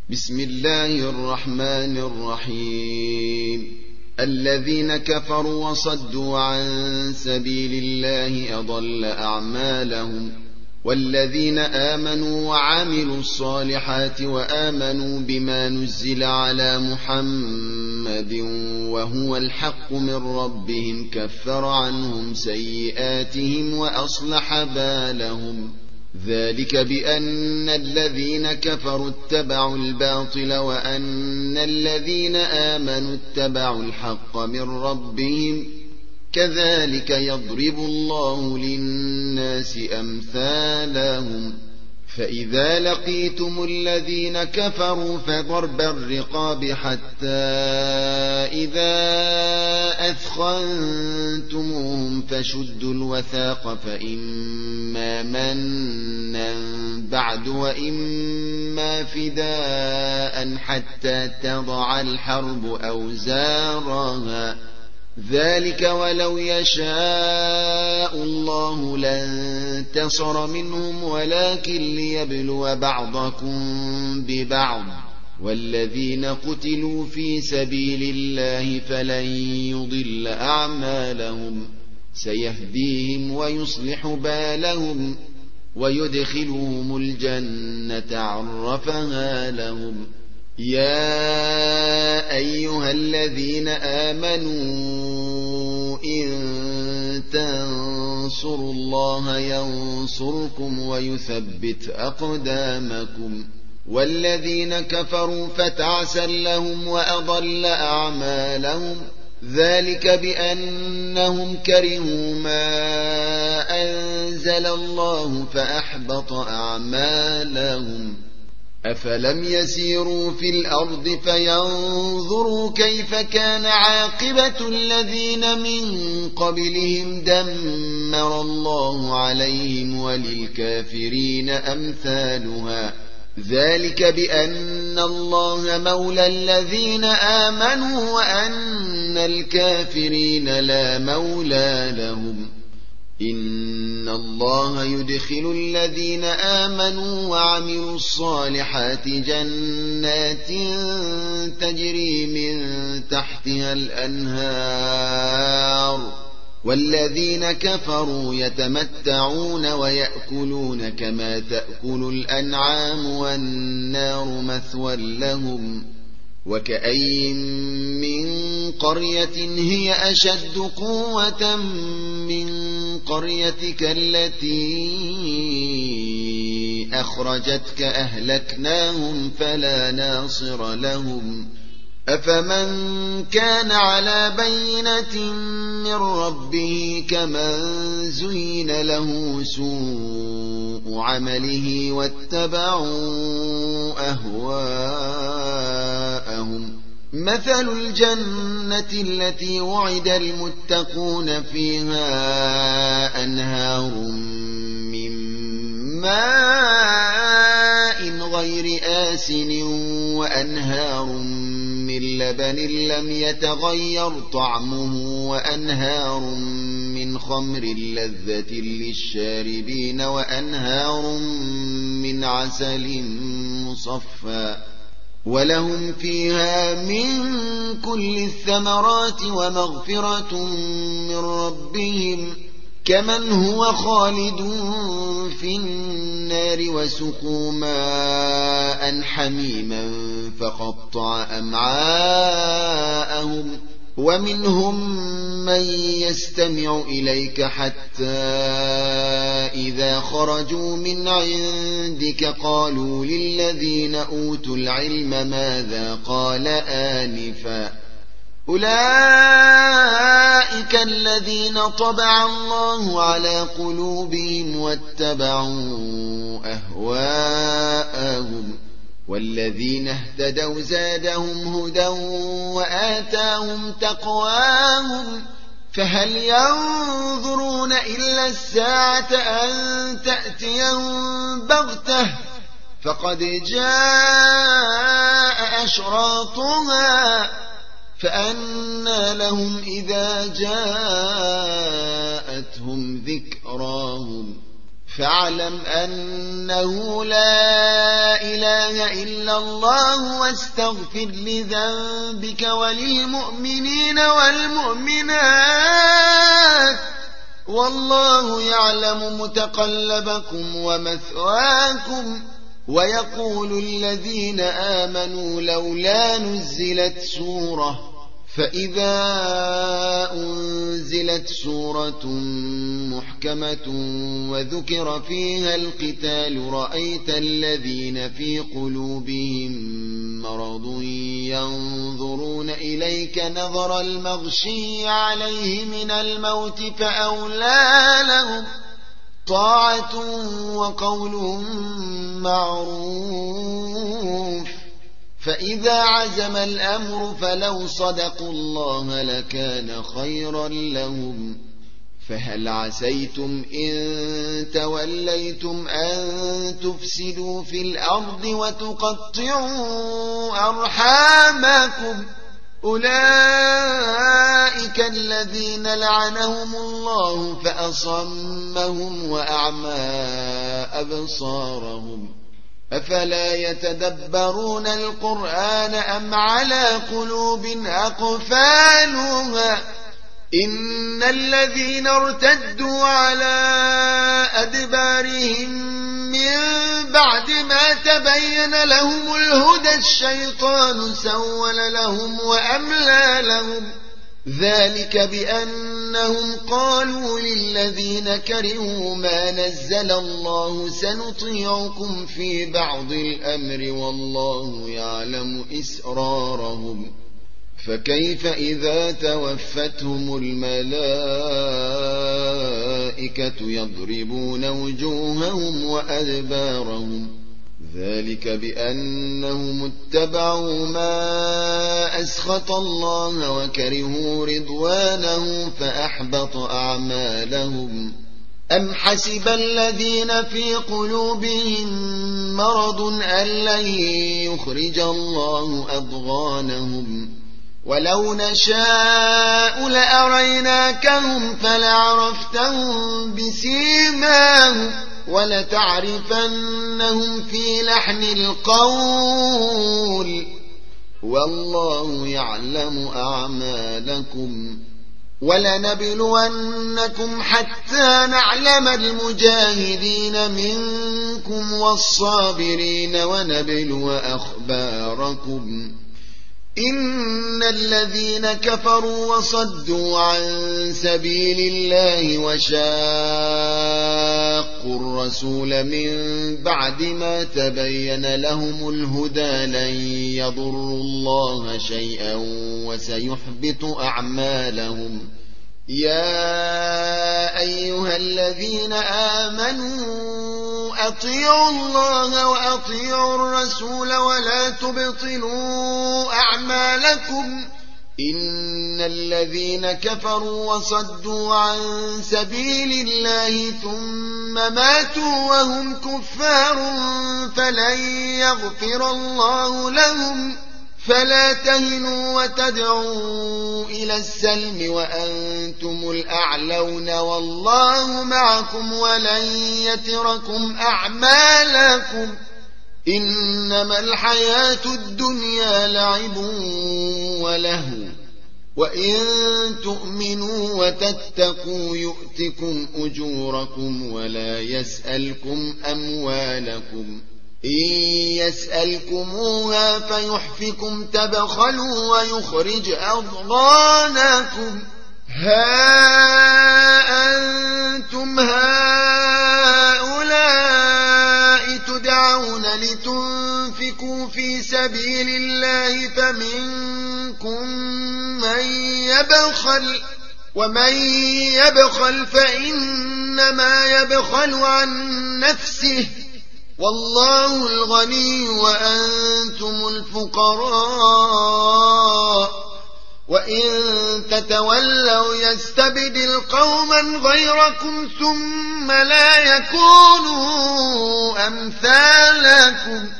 بسم الله الرحمن الرحيم. الذين كفروا وصدوا عن سبيل الله أضل أعمالهم، والذين آمنوا وعملوا الصالحات وآمنوا بما نزل على محمد وهو الحق من ربهم كفر عنهم سيئاتهم وأصلح بالهم. ذلك بأن الذين كفروا اتبعوا الباطل وأن الذين آمنوا اتبعوا الحق من ربهم، كذلك يضرب الله للناس أمثالهم. فإذا لقيتم الذين كفروا فضرب الرقاب حتى إذا أثخنتموهم فشدوا الوثاق، فإما منا بعد وإما فداء حتى تضع الحرب أوزارها. ذلك ولو يشاء الله لانتصر منهم ولكن ليبلو بعضكم ببعض. والذين قتلوا في سبيل الله فلن يضل أعمالهم، سيهديهم ويصلح بالهم ويدخلهم الجنة عرفها لهم. يا أيها الذين آمنوا إن تنصروا الله ينصركم ويثبت أقدامكم. والذين كفروا فتعسا لهم وأضل أعمالهم، ذلك بأنهم كرهوا ما أنزل الله فأحبط أعمالهم. أفلم يسيروا في الأرض فينظروا كيف كان عاقبة الذين من قبلهم، دمر الله عليهم وللكافرين أمثالها. ذلك بأن الله مولى الذين آمنوا وأن الكافرين لا مولى لهم. إن الله يدخل الذين آمنوا وعملوا الصالحات جنات تجري من تحتها الأنهار، والذين كفروا يتمتعون ويأكلون كما تأكل الأنعام والنار مثوى لهم. وكأين من قرية هي أشد قوة من قريتك التي أخرجتك أهلكناهم فلا ناصر لهم. أفمن كان على بينة من ربه كمن زين له سوء عمله واتبعوا أهواءهم. مثل الجنة التي وعد المتقون فيها أنهار من ماء غير آسن وأنهار من لبن لم يتغير طعمه وأنهار من خمر لذة للشاربين وأنهار من عسل مصفى، ولهم فيها من كل الثمرات ومغفرة من ربهم، كمن هو خالد في النار وسقوا ماء حميما فقطع أمعاءهم. ومنهم من يستمع إليك حتى إذا خرجوا من عندك قالوا للذين أوتوا العلم ماذا قال آنفا، أولئك الذين طبع الله على قلوبهم واتبعوا أهواءهم. والذين اهتدوا زادهم هدى وآتاهم تقواهم. فهل ينظرون إلا الساعة أن تأتيهم بغتة، فقد جاء أشراطها، فأنى لهم إذا جاءتهم ذكراهم. فاعلم أنه لا إله إلا الله واستغفر لذنبك وللمؤمنين والمؤمنات والله يعلم متقلبكم ومثواكم. ويقول الذين آمنوا لولا نزلت سورة فإذا أنزلت سورة محكمة وذكر فيها القتال رأيت الذين في قلوبهم مرض ينظرون إليك نظر المغشي عليه من الموت فأولى لهم طاعة وقول معروف. فإذا عزم الأمر فلو صدقوا الله لكان خيرا لهم. فهل عسيتم إن توليتم أن تفسدوا في الأرض وتقطعوا أرحامكم أولئك الذين لعنهم الله فأصمهم وأعمى أبصارهم أفلا يتدبرون القرآن أم على قلوب أقفالها إن الذين ارتدوا على أدبارهم من بعد ما تبين لهم الهدى الشيطان سول لهم وأملى لهم ذلك بأنهم قالوا للذين كرهوا ما نزل الله سنطيعكم في بعض الأمر والله يعلم إسرارهم فكيف إذا توفتهم الملائكة يضربون وجوههم وأدبارهم ذلك بأنهم اتبعوا ما أسخط الله وكرهوا رضوانه فأحبط أعمالهم أم حسب الذين في قلوبهم مرض أن لن يخرج الله أضغانهم ولو نشاء لأريناكهم فلعرفتهم بسيماهم ولتعرفنهم في لحن القول والله يعلم أعمالكم ولنبلونكم حتى نعلم المجاهدين منكم والصابرين ونبلو أخباركم إن الذين كفروا وصدوا عن سبيل الله وشاقوا الرسول من بعد ما تبين لهم الهدى لن يضروا الله شيئا وسيحبط أعمالهم يا أيها الذين آمنوا أطيعوا الله وأطيعوا الرسول ولا تبطلوا أعمالكم إن الذين كفروا وصدوا عن سبيل الله ثم ماتوا وهم كفار فلن يغفر الله لهم فلا تهنوا وتدعوا إلى السلم وأنتم الأعلون والله معكم ولن يتركم أعمالكم إنما الحياة الدنيا لعب ولهو وإن تؤمنوا وتتقوا يؤتكم أجوركم ولا يسألكم أموالكم إن يسألكموها فيحفكم تبخلوا ويخرج أضغانكم ها أنتم هؤلاء تدعون لتنفقوا في سبيل الله فمنكم من يبخل ومن يبخل فإنما يبخل عن نفسه والله الغني وأنتم الفقراء وإن تتولوا يستبدل قوما غيركم ثم لا يكونوا أمثالكم